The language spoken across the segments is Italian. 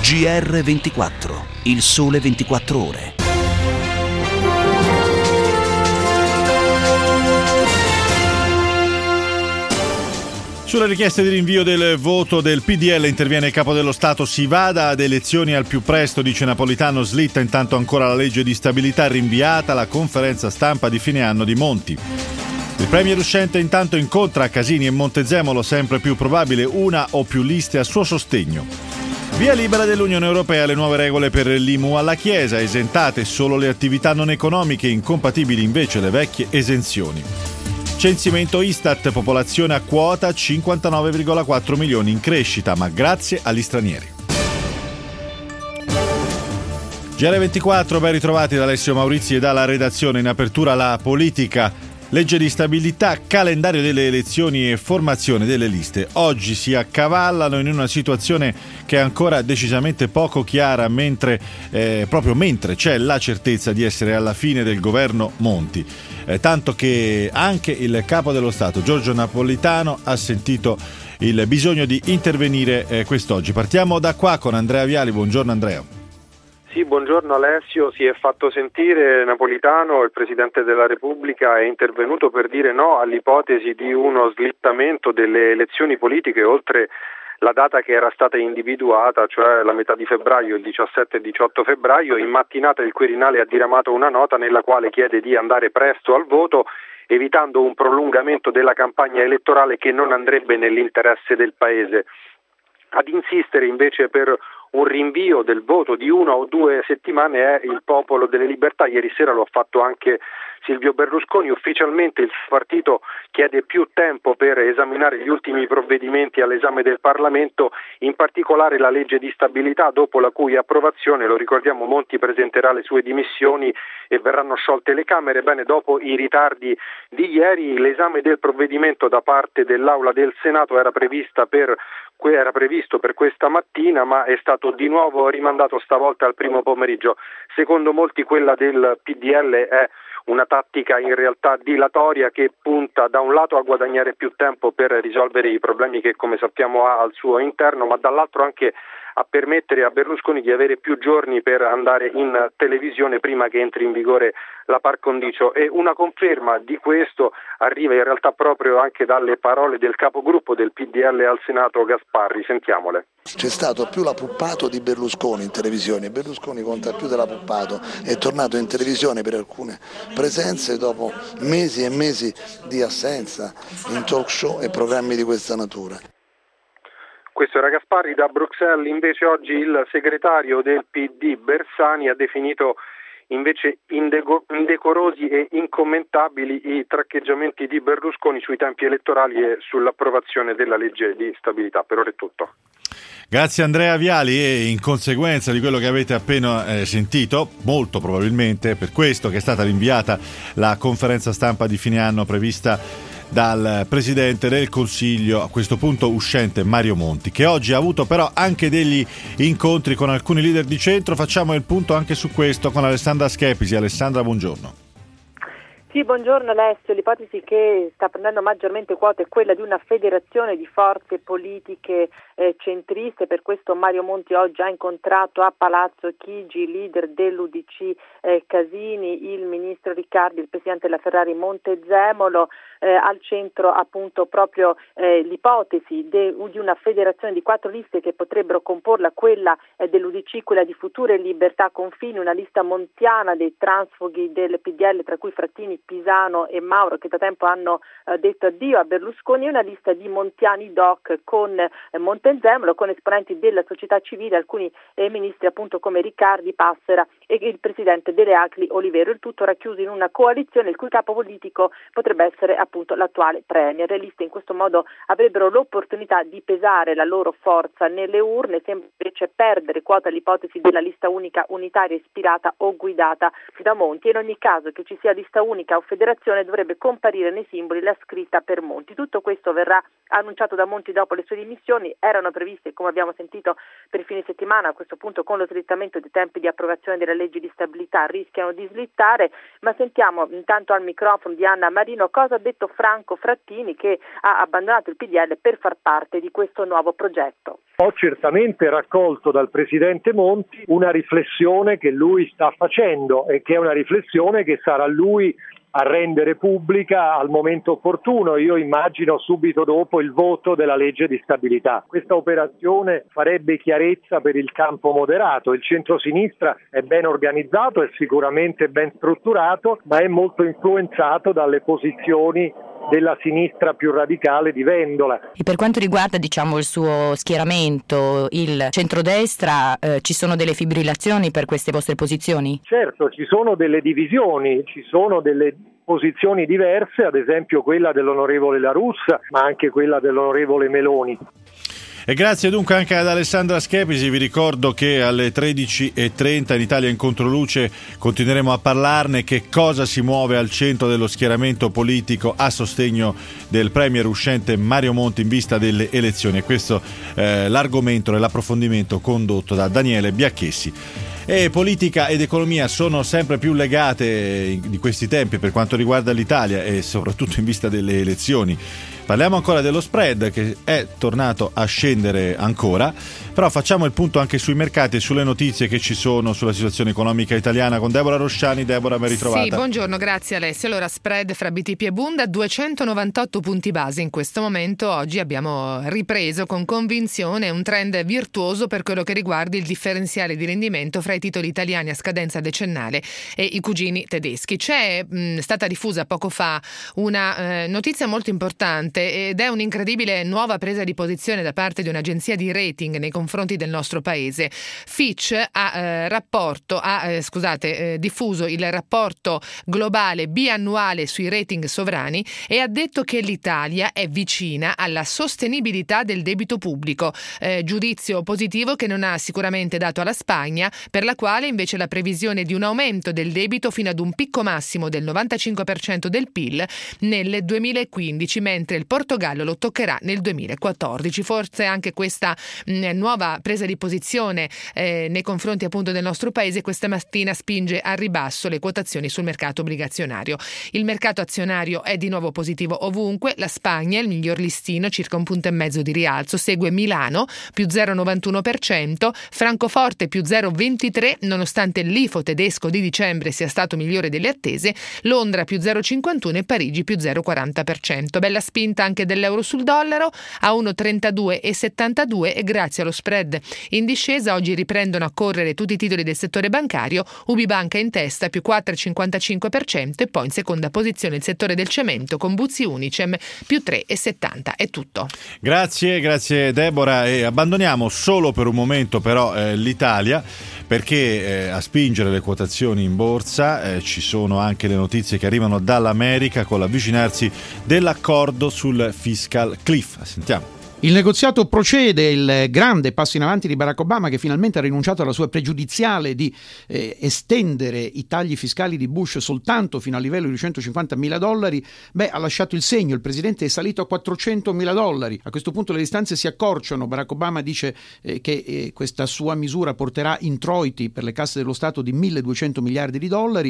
GR24, il sole 24 ore. Sulle richieste di rinvio del voto del PDL interviene il Capo dello Stato. Si vada ad elezioni al più presto, dice Napolitano. Slitta intanto ancora la legge di stabilità, rinviata la conferenza stampa di fine anno di Monti. Il premier uscente intanto incontra Casini e Montezemolo, sempre più probabile una o più liste a suo sostegno. Via libera dell'Unione Europea alle nuove regole per l'IMU alla Chiesa, esentate solo le attività non economiche, incompatibili invece le vecchie esenzioni. Censimento Istat, popolazione a quota 59,4 milioni in crescita, ma grazie agli stranieri. GR24, ben ritrovati da Alessio Maurizi e dalla redazione. In apertura la politica. Legge di stabilità, calendario delle elezioni e formazione delle liste. Oggi si accavallano in una situazione che è ancora decisamente poco chiara, proprio mentre c'è la certezza di essere alla fine del governo Monti. Tanto che anche il Capo dello Stato, Giorgio Napolitano, ha sentito il bisogno di intervenire quest'oggi. Partiamo da qua con Andrea Viali. Buongiorno Andrea. Sì, buongiorno Alessio. Si è fatto sentire Napolitano, il Presidente della Repubblica, è intervenuto per dire no all'ipotesi di uno slittamento delle elezioni politiche oltre la data che era stata individuata, cioè la metà di febbraio, il 17 e 18 febbraio. In mattinata il Quirinale ha diramato una nota nella quale chiede di andare presto al voto, evitando un prolungamento della campagna elettorale che non andrebbe nell'interesse del Paese. Ad insistere invece per un rinvio del voto di 1 o 2 settimane è il Popolo delle Libertà. Ieri sera lo ha fatto anche Silvio Berlusconi. Ufficialmente il suo partito chiede più tempo per esaminare gli ultimi provvedimenti all'esame del Parlamento, in particolare la legge di stabilità, dopo la cui approvazione, lo ricordiamo, Monti presenterà le sue dimissioni e verranno sciolte le Camere. Bene, dopo i ritardi di ieri, l'esame del provvedimento da parte dell'Aula del Senato era previsto per questa mattina, ma è stato di nuovo rimandato stavolta al primo pomeriggio. Secondo molti quella del PDL è una tattica in realtà dilatoria che punta da un lato a guadagnare più tempo per risolvere i problemi che, come sappiamo, ha al suo interno, ma dall'altro anche a permettere a Berlusconi di avere più giorni per andare in televisione prima che entri in vigore la par condicio. E una conferma di questo arriva in realtà proprio anche dalle parole del capogruppo del PDL al Senato Gasparri. Sentiamole. C'è stato più l'apuppato di Berlusconi in televisione. Berlusconi conta più dell'apuppato, è tornato in televisione per alcune presenze dopo mesi e mesi di assenza in talk show e programmi di questa natura. Questo era Gasparri. Da Bruxelles invece oggi il segretario del PD Bersani ha definito invece indecorosi e incommentabili i traccheggiamenti di Berlusconi sui tempi elettorali e sull'approvazione della legge di stabilità. Per ora è tutto. Grazie Andrea Viali, e in conseguenza di quello che avete appena sentito, molto probabilmente per questo che è stata rinviata la conferenza stampa di fine anno prevista dal Presidente del Consiglio, a questo punto uscente, Mario Monti, che oggi ha avuto però anche degli incontri con alcuni leader di centro. Facciamo il punto anche su questo con Alessandra Schepisi. Alessandra, buongiorno. Sì, buongiorno Alessio. L'ipotesi che sta prendendo maggiormente quota è quella di una federazione di forze politiche centriste. Per questo Mario Monti oggi ha incontrato a Palazzo Chigi, leader dell'UDC Casini, il ministro Riccardi, il presidente della Ferrari Montezemolo. Al centro appunto proprio l'ipotesi di una federazione di 4 liste che potrebbero comporla, quella dell'UDC, quella di Futuro e Libertà Confini, una lista montiana dei transfughi del PDL, tra cui Frattini, Pisano e Mauro, che da tempo hanno detto addio a Berlusconi, e una lista di montiani doc con Montezemolo, con esponenti della società civile, alcuni ministri appunto come Riccardi, Passera e il presidente delle ACLI Olivero, il tutto racchiuso in una coalizione il cui capo politico potrebbe essere appunto l'attuale premier. Le liste in questo modo avrebbero l'opportunità di pesare la loro forza nelle urne, sembra invece perdere quota l'ipotesi della lista unica unitaria ispirata o guidata da Monti. In ogni caso, che ci sia lista unica o federazione, dovrebbe comparire nei simboli la scritta per Monti. Tutto questo verrà annunciato da Monti dopo le sue dimissioni. Erano previste, come abbiamo sentito, per fine settimana. A questo punto, con lo slittamento dei tempi di approvazione della legge di stabilità, rischiano di slittare. Ma sentiamo intanto al microfono di Anna Marino cosa ha detto detto Franco Frattini, che ha abbandonato il PDL per far parte di questo nuovo progetto. Ho certamente raccolto dal Presidente Monti una riflessione che lui sta facendo e che è una riflessione che sarà lui a rendere pubblica al momento opportuno. Io immagino subito dopo il voto della legge di stabilità. Questa operazione farebbe chiarezza per il campo moderato. Il centrosinistra è ben organizzato, è sicuramente ben strutturato, ma è molto influenzato dalle posizioni della sinistra più radicale di Vendola. E per quanto riguarda il suo schieramento, il centrodestra, ci sono delle fibrillazioni per queste vostre posizioni? Certo, ci sono delle divisioni, ci sono delle posizioni diverse, ad esempio quella dell'onorevole La Russa, ma anche quella dell'onorevole Meloni. E grazie dunque anche ad Alessandra Schepisi. Vi ricordo che alle 13.30 in Italia in Controluce continueremo a parlarne. Che cosa si muove al centro dello schieramento politico a sostegno del premier uscente Mario Monti in vista delle elezioni. E questo l'argomento nell'approfondimento condotto da Daniele Biacchessi. E politica ed economia sono sempre più legate di questi tempi per quanto riguarda l'Italia e soprattutto in vista delle elezioni. Parliamo ancora dello spread che è tornato a scendere ancora, però facciamo il punto anche sui mercati e sulle notizie che ci sono sulla situazione economica italiana con Deborah Rosciani. Deborah, ben ritrovata. Sì, buongiorno, grazie Alessio. Allora, spread fra BTP e Bund a 298 punti base in questo momento. Oggi abbiamo ripreso con convinzione un trend virtuoso per quello che riguarda il differenziale di rendimento fra i titoli italiani a scadenza decennale e i cugini tedeschi. C'è stata diffusa poco fa una notizia molto importante ed è un'incredibile nuova presa di posizione da parte di un'agenzia di rating nei confronti del nostro paese. Fitch ha diffuso il rapporto globale biannuale sui rating sovrani e ha detto che l'Italia è vicina alla sostenibilità del debito pubblico, giudizio positivo che non ha sicuramente dato alla Spagna, per la quale invece la previsione di un aumento del debito fino ad un picco massimo del 95% del PIL nel 2015, mentre il Portogallo lo toccherà nel 2014. Forse anche questa nuova presa di posizione nei confronti appunto del nostro paese questa mattina spinge al ribasso le quotazioni sul mercato obbligazionario. Il mercato azionario è di nuovo positivo ovunque. La Spagna, il miglior listino, circa 1,5 punti di rialzo, segue Milano più 0,91%, Francoforte più 0,23%, nonostante l'IFO tedesco di dicembre sia stato migliore delle attese, Londra più 0,51% e Parigi più 0,40%. Bella spinta anche dell'euro sul dollaro a 1,32,72 e grazie allo spread in discesa oggi riprendono a correre tutti i titoli del settore bancario. UbiBanca in testa più 4,55% e poi in seconda posizione il settore del cemento con Buzzi Unicem più 3,70%. È tutto. Grazie Deborah, e abbandoniamo solo per un momento però l'Italia, perché a spingere le quotazioni in borsa ci sono anche le notizie che arrivano dall'America con l'avvicinarsi dell'accordo sul fiscal cliff. Sentiamo. Il negoziato procede, il grande passo in avanti di Barack Obama, che finalmente ha rinunciato alla sua pregiudiziale di estendere i tagli fiscali di Bush soltanto fino al livello di $150.000, ha lasciato il segno. Il presidente è salito a $400.000. A questo punto le distanze si accorciano. Barack Obama dice che questa sua misura porterà introiti per le casse dello Stato di $1.200 miliardi.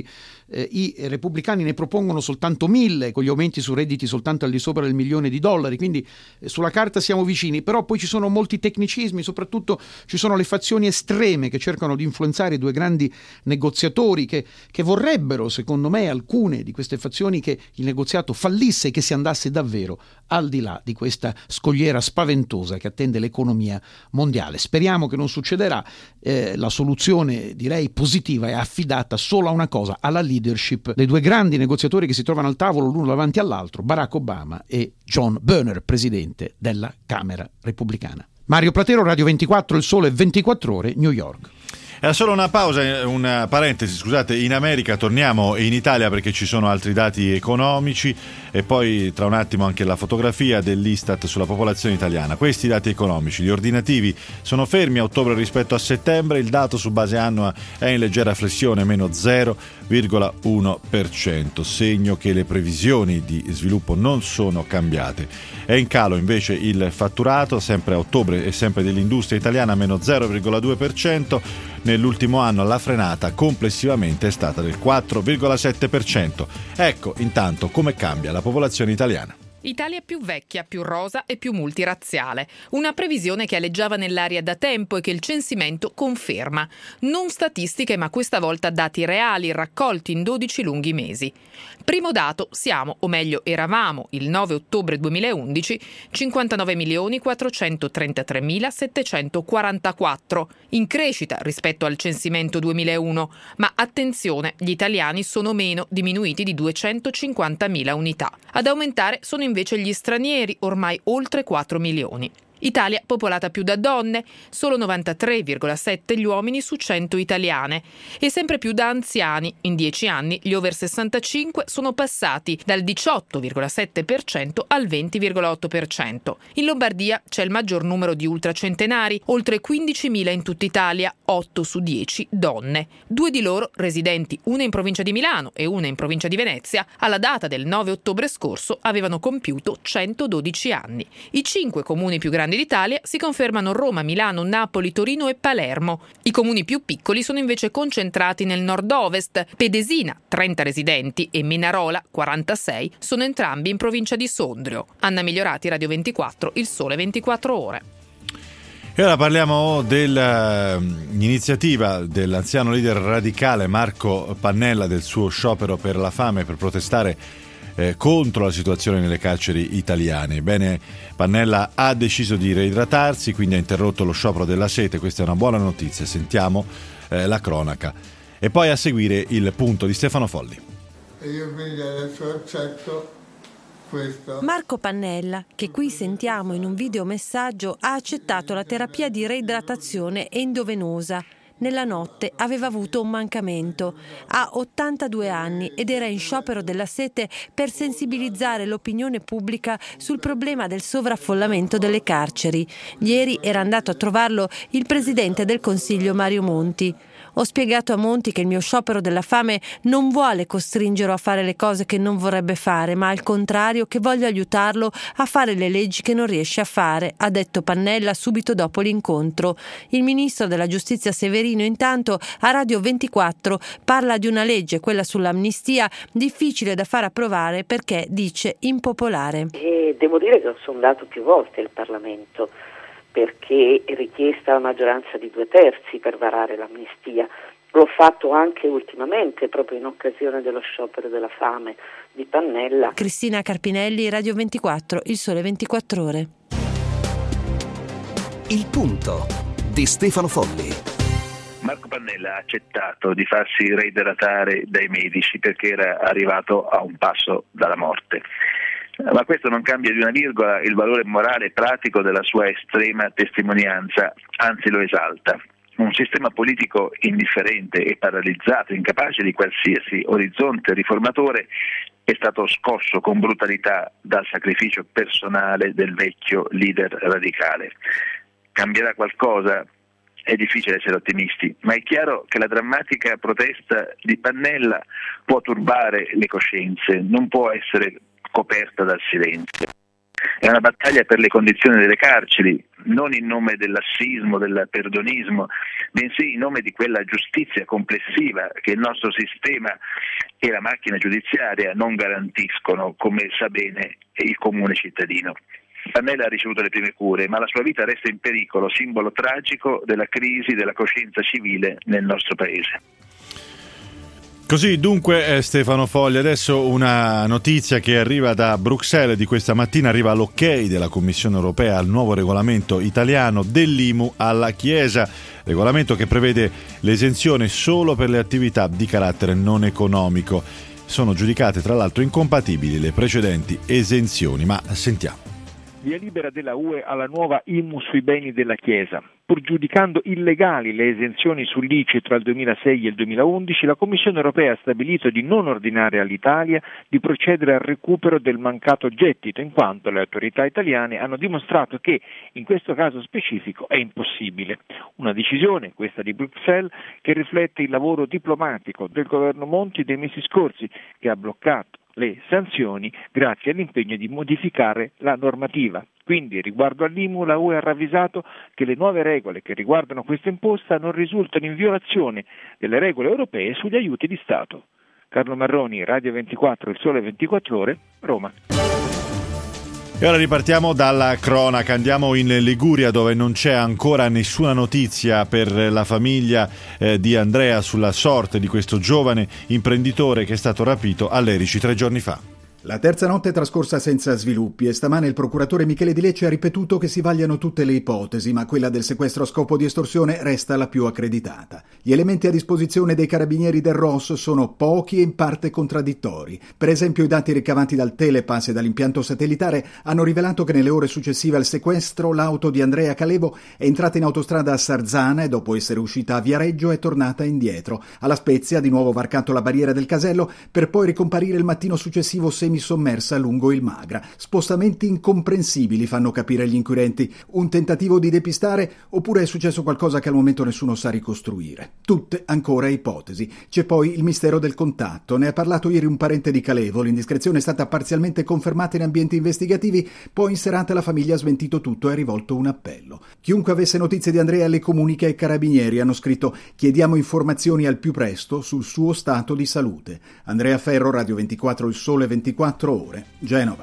I repubblicani ne propongono soltanto 1.000, con gli aumenti su redditi soltanto al di sopra del $1 milione. Quindi sulla carta siamo vicini, però poi ci sono molti tecnicismi, soprattutto ci sono le fazioni estreme che cercano di influenzare i due grandi negoziatori che vorrebbero, secondo me, alcune di queste fazioni, che il negoziato fallisse e che si andasse davvero al di là di questa scogliera spaventosa che attende l'economia mondiale. Speriamo che non succederà. La soluzione, direi, positiva è affidata solo a una cosa, alla leadership dei due grandi negoziatori che si trovano al tavolo l'uno davanti all'altro, Barack Obama e John Boehner, presidente della Camera Repubblicana. Mario Platero, Radio 24, Il Sole 24 Ore, New York. Era solo una pausa, una parentesi, scusate, in America torniamo in Italia perché ci sono altri dati economici e poi tra un attimo anche la fotografia dell'Istat sulla popolazione italiana. Questi dati economici, gli ordinativi sono fermi a ottobre rispetto a settembre, il dato su base annua è in leggera flessione, meno 0,1%, segno che le previsioni di sviluppo non sono cambiate. È in calo invece il fatturato, sempre a ottobre e sempre dell'industria italiana, meno 0,2%, nell'ultimo anno la frenata complessivamente è stata del 4,7%. Ecco intanto come cambia la popolazione italiana. Italia più vecchia, più rosa e più multirazziale. Una previsione che aleggiava nell'aria da tempo e che il censimento conferma. Non statistiche, ma questa volta dati reali raccolti in 12 lunghi mesi. Primo dato, siamo, o meglio eravamo, il 9 ottobre 2011, 59.433.744, in crescita rispetto al censimento 2001, ma attenzione, gli italiani sono meno, diminuiti di 250.000 unità. Ad aumentare sono invece gli stranieri, ormai oltre 4 milioni. Italia popolata più da donne, solo 93,7 gli uomini su 100 italiane, e sempre più da anziani. In 10 anni gli over 65 sono passati dal 18,7% al 20,8%. In Lombardia c'è il maggior numero di ultracentenari, oltre 15.000 in tutta Italia, 8 su 10 donne. 2 di loro residenti, una in provincia di Milano e una in provincia di Venezia, alla data del 9 ottobre scorso avevano compiuto 112 anni. I 5 comuni più grandi d'Italia si confermano Roma, Milano, Napoli, Torino e Palermo. I comuni più piccoli sono invece concentrati nel nord-ovest. Pedesina, 30 residenti, e Menarola, 46, sono entrambi in provincia di Sondrio. Anna Migliorati, Radio 24, Il Sole 24 Ore. E ora parliamo dell'iniziativa dell'anziano leader radicale Marco Pannella, del suo sciopero per la fame per protestare contro la situazione nelle carceri italiane. Bene, Pannella ha deciso di reidratarsi, quindi ha interrotto lo sciopero della sete. Questa è una buona notizia. Sentiamo la cronaca e poi a seguire il punto di Stefano Folli. E io quindi adesso accetto questo. Marco Pannella, che qui sentiamo in un videomessaggio, ha accettato la terapia di reidratazione endovenosa. Nella notte aveva avuto un mancamento. Ha 82 anni ed era in sciopero della sete per sensibilizzare l'opinione pubblica sul problema del sovraffollamento delle carceri. Ieri era andato a trovarlo il presidente del Consiglio Mario Monti. Ho spiegato a Monti che il mio sciopero della fame non vuole costringerlo a fare le cose che non vorrebbe fare, ma al contrario che voglio aiutarlo a fare le leggi che non riesce a fare, ha detto Pannella subito dopo l'incontro. Il ministro della Giustizia Severino intanto a Radio 24 parla di una legge, quella sull'amnistia, difficile da far approvare perché, dice, impopolare. E devo dire che ho sondato più volte il Parlamento, perché è richiesta la maggioranza di 2/3 per varare l'amnistia. L'ho fatto anche ultimamente, proprio in occasione dello sciopero della fame di Pannella. Cristina Carpinelli, Radio 24, Il Sole 24 Ore. Il punto di Stefano Folli. Marco Pannella ha accettato di farsi reidratare dai medici perché era arrivato a un passo dalla morte. Ma questo non cambia di una virgola il valore morale e pratico della sua estrema testimonianza, anzi lo esalta. Un sistema politico indifferente e paralizzato, incapace di qualsiasi orizzonte riformatore, è stato scosso con brutalità dal sacrificio personale del vecchio leader radicale. Cambierà qualcosa? È difficile essere ottimisti, ma è chiaro che la drammatica protesta di Pannella può turbare le coscienze, non può essere coperta dal silenzio. È una battaglia per le condizioni delle carceri, non in nome del lassismo, del perdonismo, bensì in nome di quella giustizia complessiva che il nostro sistema e la macchina giudiziaria non garantiscono, come sa bene il comune cittadino. Pannella ha ricevuto le prime cure, ma la sua vita resta in pericolo, simbolo tragico della crisi della coscienza civile nel nostro paese. Così dunque Stefano Folli, adesso una notizia che arriva da Bruxelles di questa mattina, arriva l'ok della Commissione Europea al nuovo regolamento italiano dell'IMU alla Chiesa, regolamento che prevede l'esenzione solo per le attività di carattere non economico. Sono giudicate tra l'altro incompatibili le precedenti esenzioni, ma sentiamo. Via libera della UE alla nuova IMU sui beni della Chiesa. Pur giudicando illegali le esenzioni sull'ICI tra il 2006 e il 2011, la Commissione europea ha stabilito di non ordinare all'Italia di procedere al recupero del mancato gettito, in quanto le autorità italiane hanno dimostrato che, in questo caso specifico, è impossibile. Una decisione, questa di Bruxelles, che riflette il lavoro diplomatico del governo Monti dei mesi scorsi, che ha bloccato le sanzioni grazie all'impegno di modificare la normativa. Quindi, riguardo all'IMU, la UE ha ravvisato che le nuove regole che riguardano questa imposta non risultano in violazione delle regole europee sugli aiuti di Stato. Carlo Marroni, Radio 24, Il Sole 24 Ore, Roma. E ora ripartiamo dalla cronaca, andiamo in Liguria dove non c'è ancora nessuna notizia per la famiglia di Andrea sulla sorte di questo giovane imprenditore che è stato rapito a Lerici 3 giorni fa. La terza notte è trascorsa senza sviluppi e stamane il procuratore Michele Di Lecce ha ripetuto che si vagliano tutte le ipotesi, ma quella del sequestro a scopo di estorsione resta la più accreditata. Gli elementi a disposizione dei carabinieri del ROS sono pochi e in parte contraddittori. Per esempio, i dati ricavati dal telepass e dall'impianto satellitare hanno rivelato che nelle ore successive al sequestro l'auto di Andrea Calevo è entrata in autostrada a Sarzana e dopo essere uscita a Viareggio è tornata indietro. Alla Spezia ha di nuovo varcato la barriera del casello per poi ricomparire il mattino successivo semisommersa lungo il Magra. Spostamenti incomprensibili, fanno capire gli inquirenti. Un tentativo di depistare oppure è successo qualcosa che al momento nessuno sa ricostruire. Tutte ancora ipotesi. C'è poi il mistero del contatto. Ne ha parlato ieri un parente di Calevo. L'indiscrezione è stata parzialmente confermata in ambienti investigativi, poi in serata la famiglia ha smentito tutto e ha rivolto un appello. Chiunque avesse notizie di Andrea le comunica ai carabinieri. Hanno scritto: chiediamo informazioni al più presto sul suo stato di salute. Andrea Ferro, Radio 24, Il Sole 24 Ore, Genova.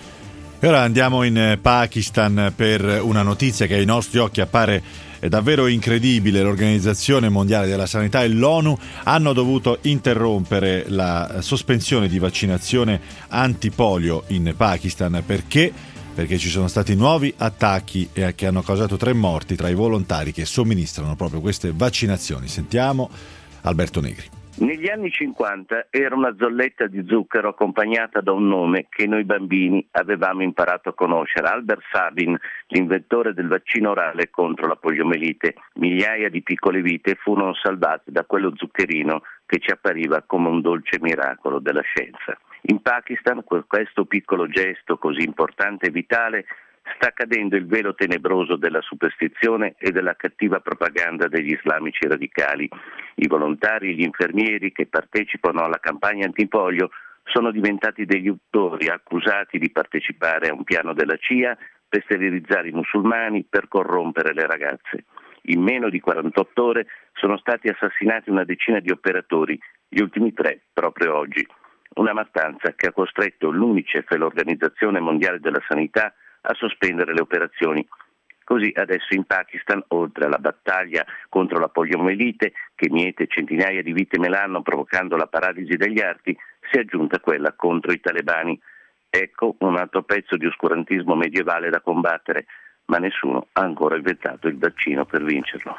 E ora andiamo in Pakistan per una notizia che ai nostri occhi appare davvero incredibile. L'Organizzazione Mondiale della Sanità e l'ONU hanno dovuto interrompere la sospensione di vaccinazione antipolio in Pakistan perché ci sono stati nuovi attacchi che hanno causato 3 morti tra i volontari che somministrano proprio queste vaccinazioni. Sentiamo Alberto Negri. Negli anni 50 era una zolletta di zucchero accompagnata da un nome che noi bambini avevamo imparato a conoscere: Albert Sabin, l'inventore del vaccino orale contro la poliomelite. Migliaia di piccole vite furono salvate da quello zuccherino che ci appariva come un dolce miracolo della scienza. In Pakistan questo piccolo gesto così importante e vitale sta cadendo il velo tenebroso della superstizione e della cattiva propaganda degli islamici radicali. I volontari e gli infermieri che partecipano alla campagna antipolio sono diventati degli autori accusati di partecipare a un piano della CIA per sterilizzare i musulmani, per corrompere le ragazze. In meno di 48 ore sono stati assassinati una decina di operatori, gli ultimi 3 proprio oggi. Una mattanza che ha costretto l'UNICEF e l'Organizzazione Mondiale della Sanità a sospendere le operazioni. Così adesso in Pakistan, oltre alla battaglia contro la poliomelite, che miete centinaia di vittime l'anno provocando la paralisi degli arti, si è aggiunta quella contro i talebani. Ecco un altro pezzo di oscurantismo medievale da combattere, ma nessuno ha ancora inventato il vaccino per vincerlo.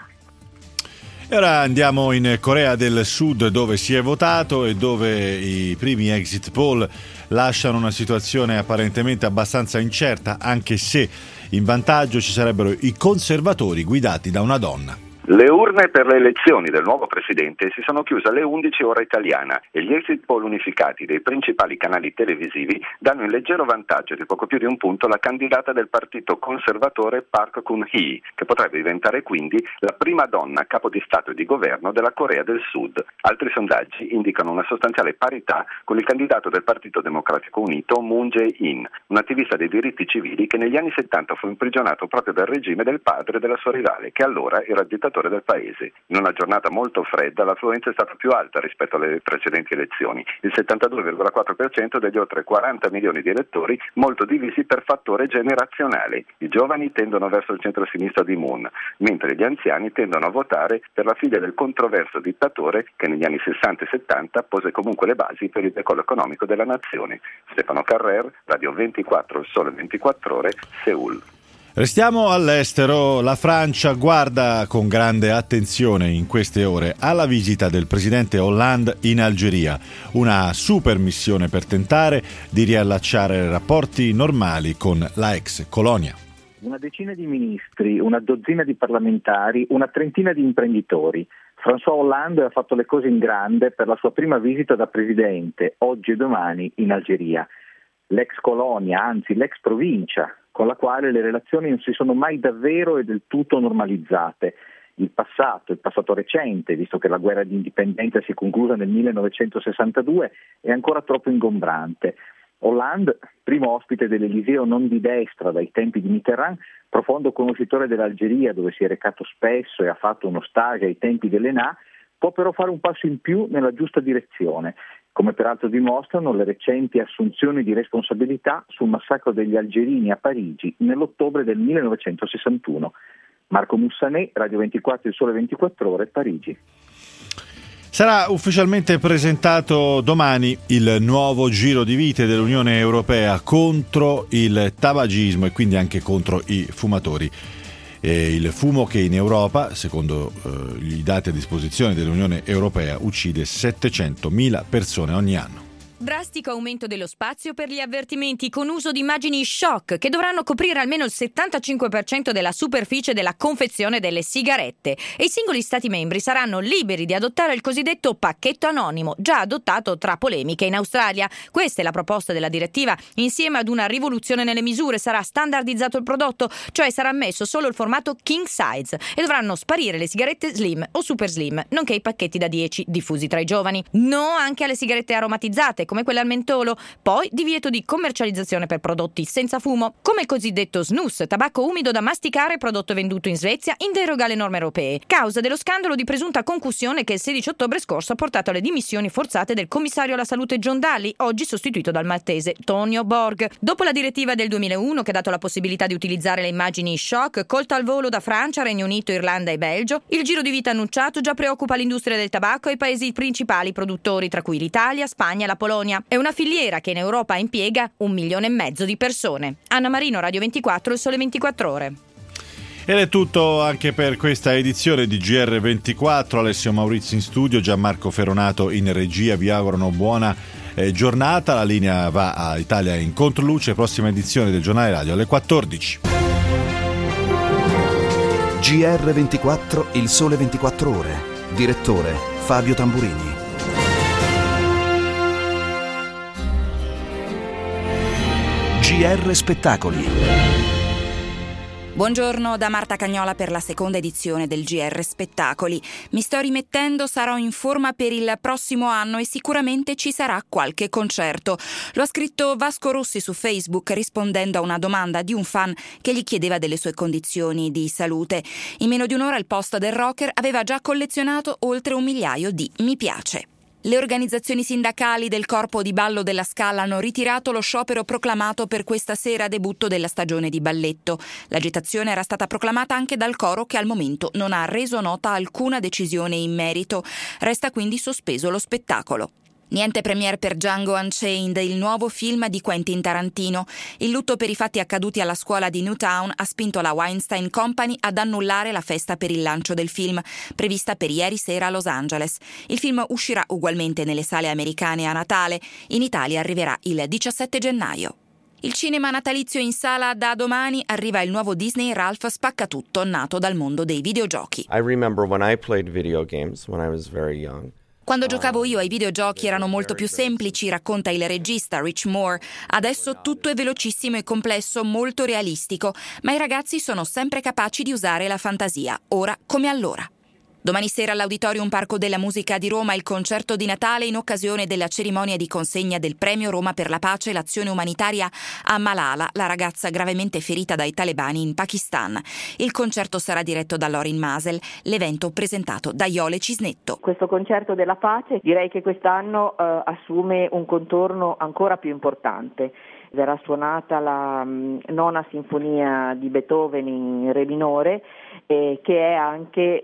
E ora andiamo in Corea del Sud dove si è votato e dove i primi exit poll lasciano una situazione apparentemente abbastanza incerta, anche se in vantaggio ci sarebbero i conservatori guidati da una donna. Le urne per le elezioni del nuovo presidente si sono chiuse alle 11 ora italiana e gli exit poll unificati dei principali canali televisivi danno in leggero vantaggio di poco più di un punto la candidata del partito conservatore Park Geun-hye, che potrebbe diventare quindi la prima donna capo di Stato e di governo della Corea del Sud. Altri sondaggi indicano una sostanziale parità con il candidato del Partito Democratico Unito Moon Jae-in, un attivista dei diritti civili che negli anni 70 fu imprigionato proprio dal regime del padre della sua rivale, che allora era il dittatore del paese. In una giornata molto fredda l'affluenza è stata più alta rispetto alle precedenti elezioni, il 72,4% degli oltre 40 milioni di elettori, molto divisi per fattore generazionale. I giovani tendono verso il centro-sinistra di Moon, mentre gli anziani tendono a votare per la figlia del controverso dittatore che negli anni 60 e 70 pose comunque le basi per il decollo economico della nazione. Stefano Carrer, Radio 24, Il Sole 24 Ore, Seul. Restiamo all'estero. La Francia guarda con grande attenzione in queste ore alla visita del presidente Hollande in Algeria, una super missione per tentare di riallacciare rapporti normali con la ex colonia. Una decina di ministri, una dozzina di parlamentari, una trentina di imprenditori. François Hollande ha fatto le cose in grande per la sua prima visita da presidente, oggi e domani, in Algeria. L'ex colonia, anzi l'ex provincia, con la quale le relazioni non si sono mai davvero e del tutto normalizzate. Il passato recente, visto che la guerra di indipendenza si è conclusa nel 1962, è ancora troppo ingombrante. Hollande, primo ospite dell'Eliseo non di destra dai tempi di Mitterrand, profondo conoscitore dell'Algeria dove si è recato spesso e ha fatto uno stage ai tempi dell'ENA, può però fare un passo in più nella giusta direzione, come peraltro dimostrano le recenti assunzioni di responsabilità sul massacro degli algerini a Parigi nell'ottobre del 1961. Marco Mussanè, Radio 24, Il Sole 24 Ore, Parigi. Sarà ufficialmente presentato domani il nuovo giro di vite dell'Unione Europea contro il tabagismo e quindi anche contro i fumatori. Il fumo che in Europa, secondo i dati a disposizione dell'Unione Europea, uccide 700.000 persone ogni anno. Drastico aumento dello spazio per gli avvertimenti con uso di immagini shock che dovranno coprire almeno il 75% della superficie della confezione delle sigarette e i singoli stati membri saranno liberi di adottare il cosiddetto pacchetto anonimo, già adottato tra polemiche in Australia. Questa è la proposta della direttiva. Insieme ad una rivoluzione nelle misure sarà standardizzato il prodotto, cioè sarà ammesso solo il formato king size e dovranno sparire le sigarette slim o super slim, nonché i pacchetti da 10 diffusi tra i giovani. No anche alle sigarette aromatizzate come quella al mentolo, poi divieto di commercializzazione per prodotti senza fumo, come il cosiddetto snus, tabacco umido da masticare, prodotto venduto in Svezia in deroga alle norme europee, causa dello scandalo di presunta concussione che il 16 ottobre scorso ha portato alle dimissioni forzate del commissario alla salute John Dalli, oggi sostituito dal maltese Tonio Borg. Dopo la direttiva del 2001 che ha dato la possibilità di utilizzare le immagini shock, colta al volo da Francia, Regno Unito, Irlanda e Belgio, il giro di vita annunciato già preoccupa l'industria del tabacco e i paesi principali produttori, tra cui l'Italia, Spagna e la Polonia. È una filiera che in Europa impiega 1,5 milioni di persone. Anna Marino, Radio 24, Il Sole 24 Ore. Ed è tutto anche per questa edizione di GR24. Alessio Maurizio in studio, Gianmarco Feronato in regia. Vi augurano buona giornata. La linea va a Italia in Controluce. Prossima edizione del giornale radio alle 14. GR24, Il Sole 24 Ore. Direttore Fabio Tamburini. GR Spettacoli. Buongiorno da Marta Cagnola per la seconda edizione del GR Spettacoli. Mi sto rimettendo, sarò in forma per il prossimo anno e sicuramente ci sarà qualche concerto. Lo ha scritto Vasco Rossi su Facebook rispondendo a una domanda di un fan che gli chiedeva delle sue condizioni di salute. In meno di un'ora il post del rocker aveva già collezionato oltre 1 migliaio di mi piace. Le organizzazioni sindacali del Corpo di Ballo della Scala hanno ritirato lo sciopero proclamato per questa sera debutto della stagione di balletto. L'agitazione era stata proclamata anche dal coro che al momento non ha reso nota alcuna decisione in merito. Resta quindi sospeso lo spettacolo. Niente premiere per Django Unchained, il nuovo film di Quentin Tarantino. Il lutto per i fatti accaduti alla scuola di Newtown ha spinto la Weinstein Company ad annullare la festa per il lancio del film, prevista per ieri sera a Los Angeles. Il film uscirà ugualmente nelle sale americane a Natale. In Italia arriverà il 17 gennaio. Il cinema natalizio in sala da domani. Arriva il nuovo Disney Ralph Spaccatutto, nato dal mondo dei videogiochi. I remember when I played video games when I was very young. Quando giocavo io ai videogiochi erano molto più semplici, racconta il regista Rich Moore. Adesso tutto è velocissimo e complesso, molto realistico, ma i ragazzi sono sempre capaci di usare la fantasia, ora come allora. Domani sera all'Auditorium Parco della Musica di Roma il concerto di Natale in occasione della cerimonia di consegna del Premio Roma per la Pace e l'Azione Umanitaria a Malala, la ragazza gravemente ferita dai talebani in Pakistan. Il concerto sarà diretto da Lorin Masel, l'evento presentato da Iole Cisnetto. Questo concerto della pace direi che quest'anno assume un contorno ancora più importante. Verrà suonata la nona sinfonia di Beethoven in re minore, che è anche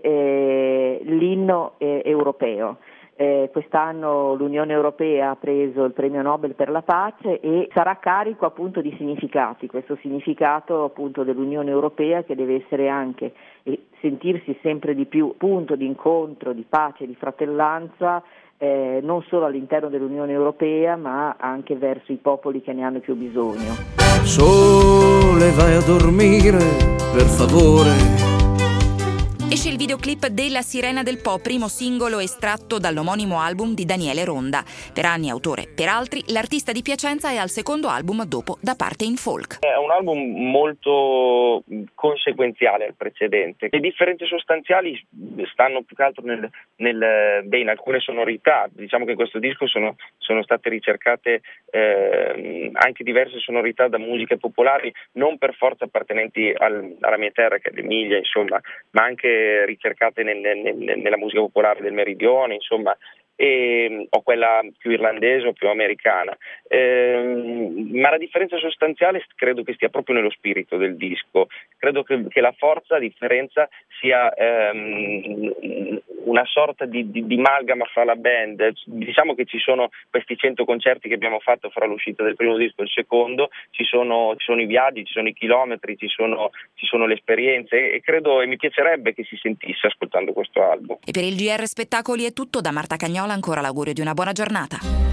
l'inno europeo. Quest'anno l'Unione Europea ha preso il premio Nobel per la pace e sarà carico appunto di significati, questo significato appunto dell'Unione Europea che deve essere anche e sentirsi sempre di più punto di incontro, di pace, di fratellanza, non solo all'interno dell'Unione Europea ma anche verso i popoli che ne hanno più bisogno. Sole, vai a dormire, per favore. Esce il videoclip della Sirena del Po, primo singolo estratto dall'omonimo album di Daniele Ronda. Per anni autore, per altri, l'artista di Piacenza è al secondo album dopo Da parte in folk. È un album molto conseguenziale al precedente. Le differenze sostanziali stanno più che altro in alcune sonorità. Diciamo che in questo disco sono state ricercate anche diverse sonorità da musiche popolari, non per forza appartenenti alla mia terra, che è l'Emilia, insomma, ma anche ricercate nella musica popolare del meridione, insomma, o quella più irlandese o più americana, ma la differenza sostanziale credo che stia proprio nello spirito del disco. Credo che la forza, la differenza sia una sorta di amalgama fra la band. Diciamo che ci sono questi 100 concerti che abbiamo fatto fra l'uscita del primo disco e il secondo, ci sono i viaggi, ci sono i chilometri, ci sono le esperienze, e credo, e mi piacerebbe che si sentisse ascoltando questo album. E per il GR Spettacoli è tutto. Da Marta Cagnola ancora l'augurio di una buona giornata.